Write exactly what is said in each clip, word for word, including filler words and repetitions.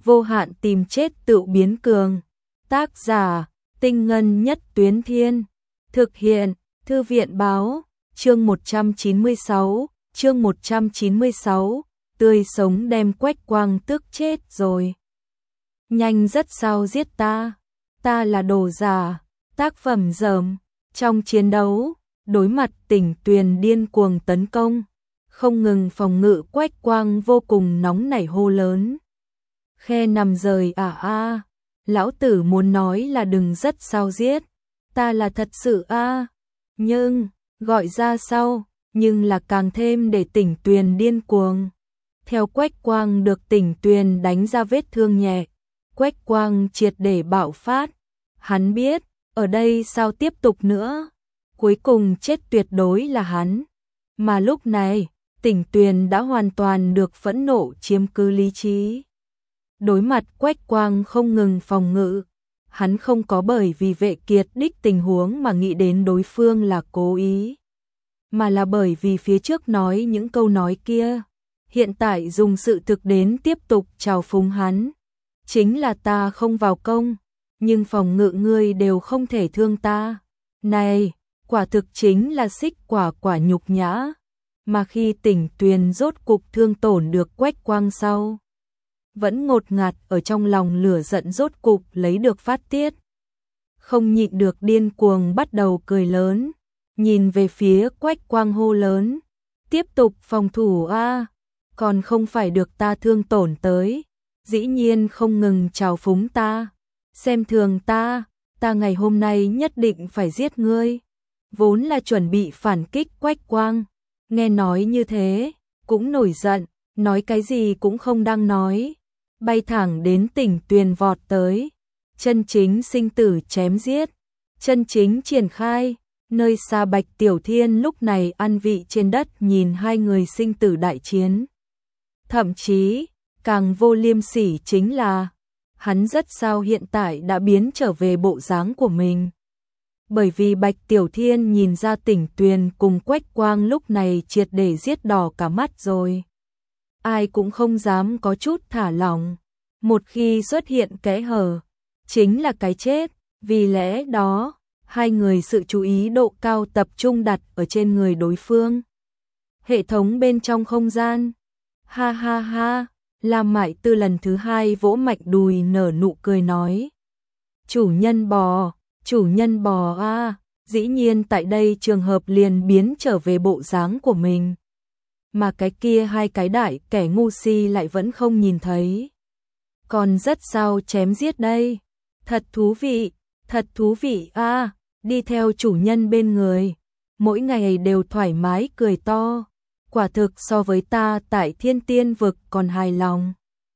vô hạn tìm chết tự biến cường. Tác giả, Tinh Ngân Nhất Tuyến Thiên. Thực hiện, Thư viện Báo. Chương một trăm chín mươi sáu, chương một trăm chín mươi sáu, tươi sống đem Quách Quang tức chết rồi. Nhanh rất sao giết ta, ta là đồ giả. Tác phẩm dởm. Trong chiến đấu, đối mặt Tỉnh Tuyền điên cuồng tấn công, không ngừng phòng ngự, Quách Quang vô cùng nóng nảy hô lớn. Khe nằm rời à a, lão tử muốn nói là đừng rất sao giết, ta là thật sự a, nhưng gọi ra sau, nhưng là càng thêm để Tỉnh Tuyền điên cuồng. Theo Quách Quang được Tỉnh Tuyền đánh ra vết thương nhẹ, Quách Quang triệt để bạo phát, hắn biết, ở đây sao tiếp tục nữa, cuối cùng chết tuyệt đối là hắn. Mà lúc này, Tỉnh Tuyền đã hoàn toàn được phẫn nộ chiếm cứ lý trí. Đối mặt Quách Quang không ngừng phòng ngự, hắn không có bởi vì Vệ Kiệt đích tình huống mà nghĩ đến đối phương là cố ý, mà là bởi vì phía trước nói những câu nói kia, hiện tại dùng sự thực đến tiếp tục trào phúng hắn. Chính là ta không vào công, nhưng phòng ngự ngươi đều không thể thương ta. Này, quả thực chính là xích quả quả nhục nhã. Mà khi Tỉnh Tuyền rốt cục thương tổn được Quách Quang sau, vẫn ngột ngạt ở trong lòng, lửa giận rốt cục lấy được phát tiết. Không nhịn được điên cuồng bắt đầu cười lớn, nhìn về phía Quách Quang hô lớn, tiếp tục phòng thủ a, còn không phải được ta thương tổn tới, dĩ nhiên không ngừng trào phúng ta, xem thường ta, ta ngày hôm nay nhất định phải giết ngươi. Vốn là chuẩn bị phản kích Quách Quang, nghe nói như thế, cũng nổi giận, nói cái gì cũng không đang nói, bay thẳng đến Tỉnh Tuyền vọt tới, chân chính sinh tử chém giết, chân chính triển khai. Nơi xa Bạch Tiểu Thiên lúc này ăn vị trên đất nhìn hai người sinh tử đại chiến. Thậm chí, càng vô liêm sỉ chính là, hắn rất sao hiện tại đã biến trở về bộ dáng của mình. Bởi vì Bạch Tiểu Thiên nhìn ra Tỉnh Tuyền cùng Quách Quang lúc này triệt để giết đỏ cả mắt rồi. Ai cũng không dám có chút thả lỏng. Một khi xuất hiện kẽ hở, chính là cái chết. Vì lẽ đó, hai người sự chú ý độ cao tập trung đặt ở trên người đối phương. Hệ thống bên trong không gian. Ha ha ha, Lam Mại Tư lần thứ hai vỗ mạnh đùi nở nụ cười nói. Chủ nhân bò, chủ nhân bò a, dĩ nhiên tại đây trường hợp liền biến trở về bộ dáng của mình. Mà cái kia hai cái đại kẻ ngu si lại vẫn không nhìn thấy. Còn rất sao chém giết đây. Thật thú vị, thật thú vị a, đi theo chủ nhân bên người, mỗi ngày đều thoải mái cười to, quả thực so với ta tại Thiên Tiên vực còn hài lòng.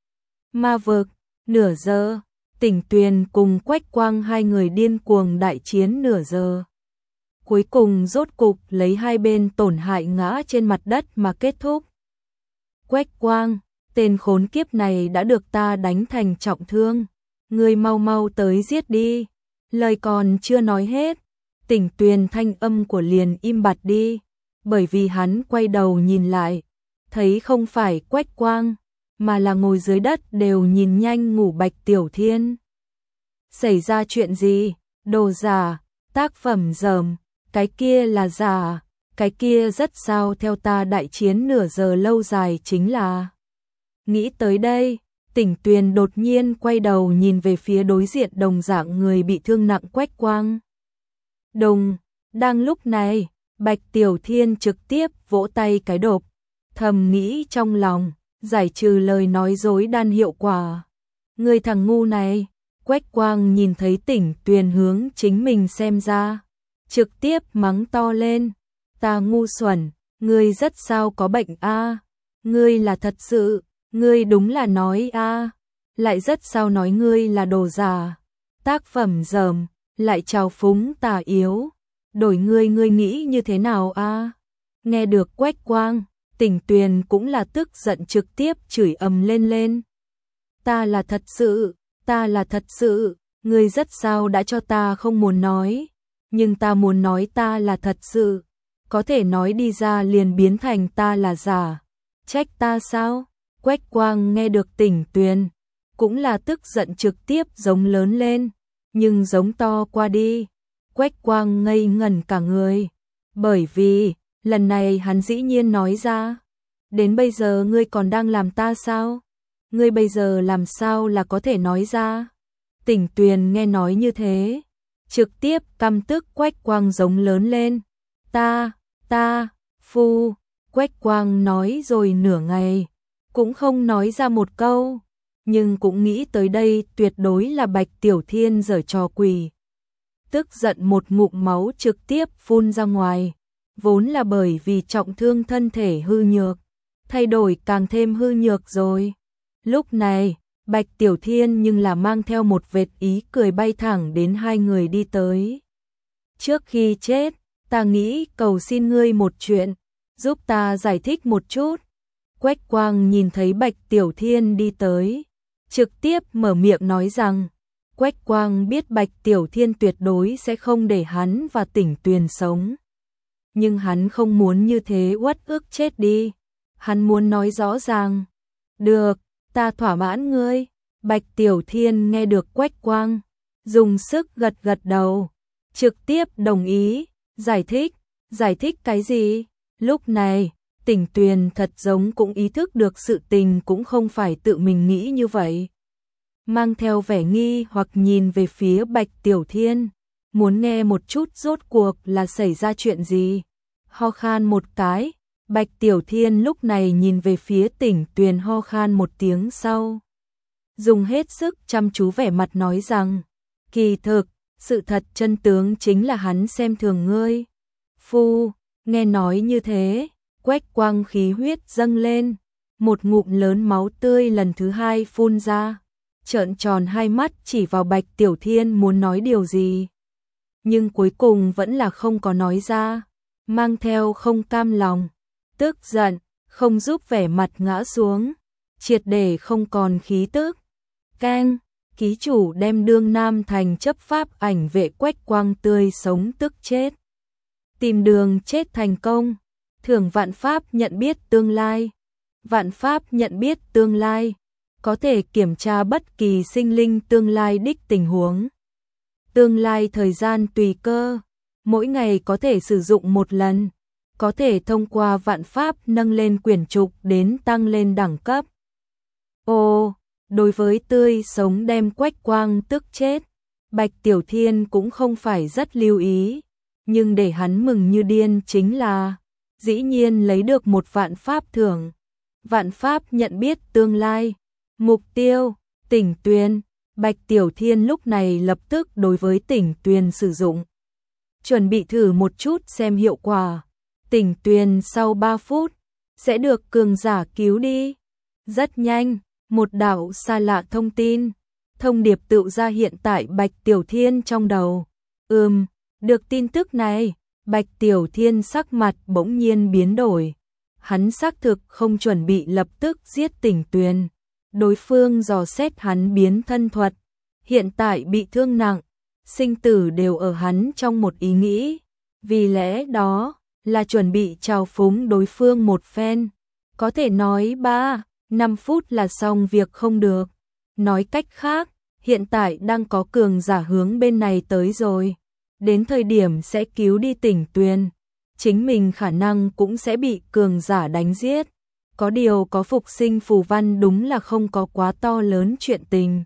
Ma vực, nửa giờ, Tỉnh Tuyền cùng Quách Quang hai người điên cuồng đại chiến nửa giờ. Cuối cùng rốt cục lấy hai bên tổn hại ngã trên mặt đất mà kết thúc. Quách Quang, tên khốn kiếp này đã được ta đánh thành trọng thương, ngươi mau mau tới giết đi. Lời còn chưa nói hết, Tỉnh Tuyền thanh âm của liền im bặt đi, bởi vì hắn quay đầu nhìn lại, thấy không phải Quách Quang, mà là ngồi dưới đất đều nhìn nhanh ngủ Bạch Tiểu Thiên. Xảy ra chuyện gì? Đồ giả, tác phẩm dởm, cái kia là giả, cái kia rất sao theo ta đại chiến nửa giờ lâu dài chính là. Nghĩ tới đây, Tỉnh Tuyền đột nhiên quay đầu nhìn về phía đối diện đồng dạng người bị thương nặng Quách Quang. Đồng, đang lúc này, Bạch Tiểu Thiên trực tiếp vỗ tay cái đột, thầm nghĩ trong lòng, giải trừ lời nói dối đan hiệu quả. Người thằng ngu này, Quách Quang nhìn thấy Tỉnh Tuyền hướng chính mình xem ra, trực tiếp mắng to lên, ta ngu xuẩn, ngươi rất sao có bệnh a, ngươi là thật sự, ngươi đúng là nói a, lại rất sao nói ngươi là đồ giả, tác phẩm dởm, lại trào phúng tà yếu, đổi ngươi ngươi nghĩ như thế nào a? Nghe được Quách Quang, Tỉnh Tuyền cũng là tức giận trực tiếp chửi ầm lên lên. Ta là thật sự, ta là thật sự, ngươi rất sao đã cho ta không muốn nói, nhưng ta muốn nói ta là thật sự, có thể nói đi ra liền biến thành ta là giả, trách ta sao? Quách Quang nghe được Tỉnh Tuyền, cũng là tức giận trực tiếp giống lớn lên, nhưng giống to qua đi. Quách Quang ngây ngẩn cả người, bởi vì, lần này hắn dĩ nhiên nói ra, đến bây giờ ngươi còn đang làm ta sao? Ngươi bây giờ làm sao là có thể nói ra? Tỉnh Tuyền nghe nói như thế, trực tiếp căm tức Quách Quang giống lớn lên. Ta, ta, phu, Quách Quang nói rồi nửa ngày, cũng không nói ra một câu, nhưng cũng nghĩ tới đây tuyệt đối là Bạch Tiểu Thiên giở trò quỷ. Tức giận một ngụm máu trực tiếp phun ra ngoài, vốn là bởi vì trọng thương thân thể hư nhược, thay đổi càng thêm hư nhược rồi. Lúc này, Bạch Tiểu Thiên nhưng là mang theo một vệt ý cười bay thẳng đến hai người đi tới. Trước khi chết, ta nghĩ cầu xin ngươi một chuyện, giúp ta giải thích một chút. Quách Quang nhìn thấy Bạch Tiểu Thiên đi tới, trực tiếp mở miệng nói rằng, Quách Quang biết Bạch Tiểu Thiên tuyệt đối sẽ không để hắn và Tỉnh Tuyền sống. Nhưng hắn không muốn như thế uất ức chết đi, hắn muốn nói rõ ràng. Được, ta thỏa mãn ngươi. Bạch Tiểu Thiên nghe được Quách Quang, dùng sức gật gật đầu, trực tiếp đồng ý, giải thích, giải thích cái gì? Lúc này, Tỉnh Tuyền thật giống cũng ý thức được sự tình cũng không phải tự mình nghĩ như vậy. Mang theo vẻ nghi hoặc nhìn về phía Bạch Tiểu Thiên, muốn nghe một chút rốt cuộc là xảy ra chuyện gì. Ho khan một cái, Bạch Tiểu Thiên lúc này nhìn về phía Tỉnh Tuyền ho khan một tiếng sau. Dùng hết sức chăm chú vẻ mặt nói rằng, kỳ thực, sự thật chân tướng chính là hắn xem thường ngươi. Phu, nghe nói như thế, Quách Quang khí huyết dâng lên, một ngụm lớn máu tươi lần thứ hai phun ra, trợn tròn hai mắt chỉ vào Bạch Tiểu Thiên muốn nói điều gì. Nhưng cuối cùng vẫn là không có nói ra, mang theo không cam lòng, tức giận, không giúp vẻ mặt ngã xuống, triệt để không còn khí tức. Keng, ký chủ đem đương Nam thành chấp pháp ảnh vệ Quách Quang tươi sống tức chết. Tìm đường chết thành công, thưởng vạn pháp nhận biết tương lai. Vạn pháp nhận biết tương lai, có thể kiểm tra bất kỳ sinh linh tương lai đích tình huống. Tương lai thời gian tùy cơ, mỗi ngày có thể sử dụng một lần, có thể thông qua vạn pháp nâng lên quyển trục đến tăng lên đẳng cấp. Ồ, đối với tươi sống đem Quách Quang tức chết, Bạch Tiểu Thiên cũng không phải rất lưu ý, nhưng để hắn mừng như điên chính là, dĩ nhiên lấy được một vạn pháp thưởng. Vạn pháp nhận biết tương lai, mục tiêu, Tỉnh Tuyền. Bạch Tiểu Thiên lúc này lập tức đối với Tỉnh Tuyền sử dụng. Chuẩn bị thử một chút xem hiệu quả. Tỉnh Tuyền sau ba phút, sẽ được cường giả cứu đi. Rất nhanh, một đạo xa lạ thông tin, thông điệp tự ra hiện tại Bạch Tiểu Thiên trong đầu. Ừm, được tin tức này, Bạch Tiểu Thiên sắc mặt bỗng nhiên biến đổi. Hắn xác thực không chuẩn bị lập tức giết Tỉnh Tuyền. Đối phương dò xét hắn biến thân thuật, hiện tại bị thương nặng, sinh tử đều ở hắn trong một ý nghĩ. Vì lẽ đó, là chuẩn bị trào phúng đối phương một phen. Có thể nói ba, năm phút là xong việc không được. Nói cách khác, hiện tại đang có cường giả hướng bên này tới rồi. Đến thời điểm sẽ cứu đi Tỉnh Tuyền, chính mình khả năng cũng sẽ bị cường giả đánh giết. Có điều có phục sinh phù văn đúng là không có quá to lớn chuyện tình.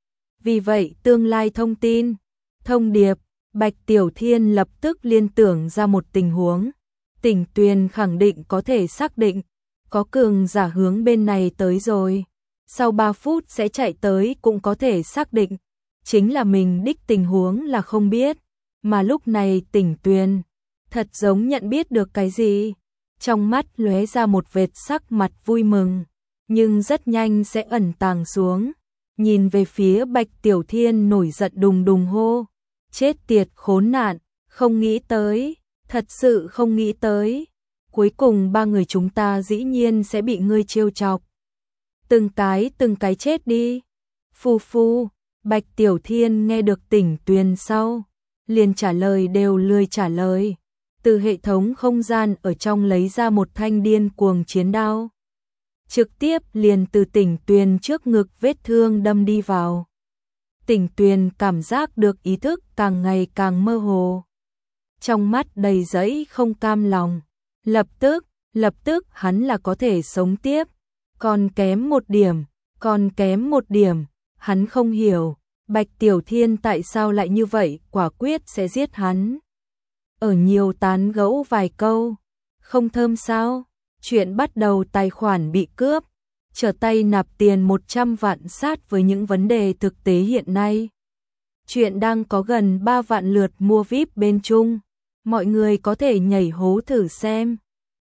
Vì vậy tương lai thông tin, thông điệp, Bạch Tiểu Thiên lập tức liên tưởng ra một tình huống. Tỉnh Tuyền khẳng định có thể xác định, có cường giả hướng bên này tới rồi. Sau ba phút sẽ chạy tới cũng có thể xác định, chính là mình đích tình huống là không biết. Mà lúc này Tỉnh Tuyền, thật giống nhận biết được cái gì. Trong mắt lóe ra một vệt sắc mặt vui mừng, nhưng rất nhanh sẽ ẩn tàng xuống. Nhìn về phía Bạch Tiểu Thiên nổi giận đùng đùng hô. Chết tiệt khốn nạn, không nghĩ tới, thật sự không nghĩ tới. Cuối cùng ba người chúng ta dĩ nhiên sẽ bị ngươi trêu chọc. Từng cái từng cái chết đi. Phu phu, Bạch Tiểu Thiên nghe được Tỉnh Tuyền sau, liền trả lời đều lười trả lời. Từ hệ thống không gian ở trong lấy ra một thanh điên cuồng chiến đao. trực tiếp liền từ Tỉnh Tuyền trước ngực vết thương đâm đi vào. Tỉnh Tuyền cảm giác được ý thức càng ngày càng mơ hồ. Trong mắt đầy dẫy không cam lòng. Lập tức, lập tức hắn là có thể sống tiếp. Còn kém một điểm, còn kém một điểm, hắn không hiểu. Bạch Tiểu Thiên tại sao lại như vậy, quả quyết sẽ giết hắn. Ở nhiều tán gẫu vài câu, không thơm sao? Chuyện bắt đầu tài khoản bị cướp, trở tay nạp tiền một trăm vạn sát với những vấn đề thực tế hiện nay. Chuyện đang có gần ba vạn lượt mua vi ai pi bên Trung, mọi người có thể nhảy hố thử xem.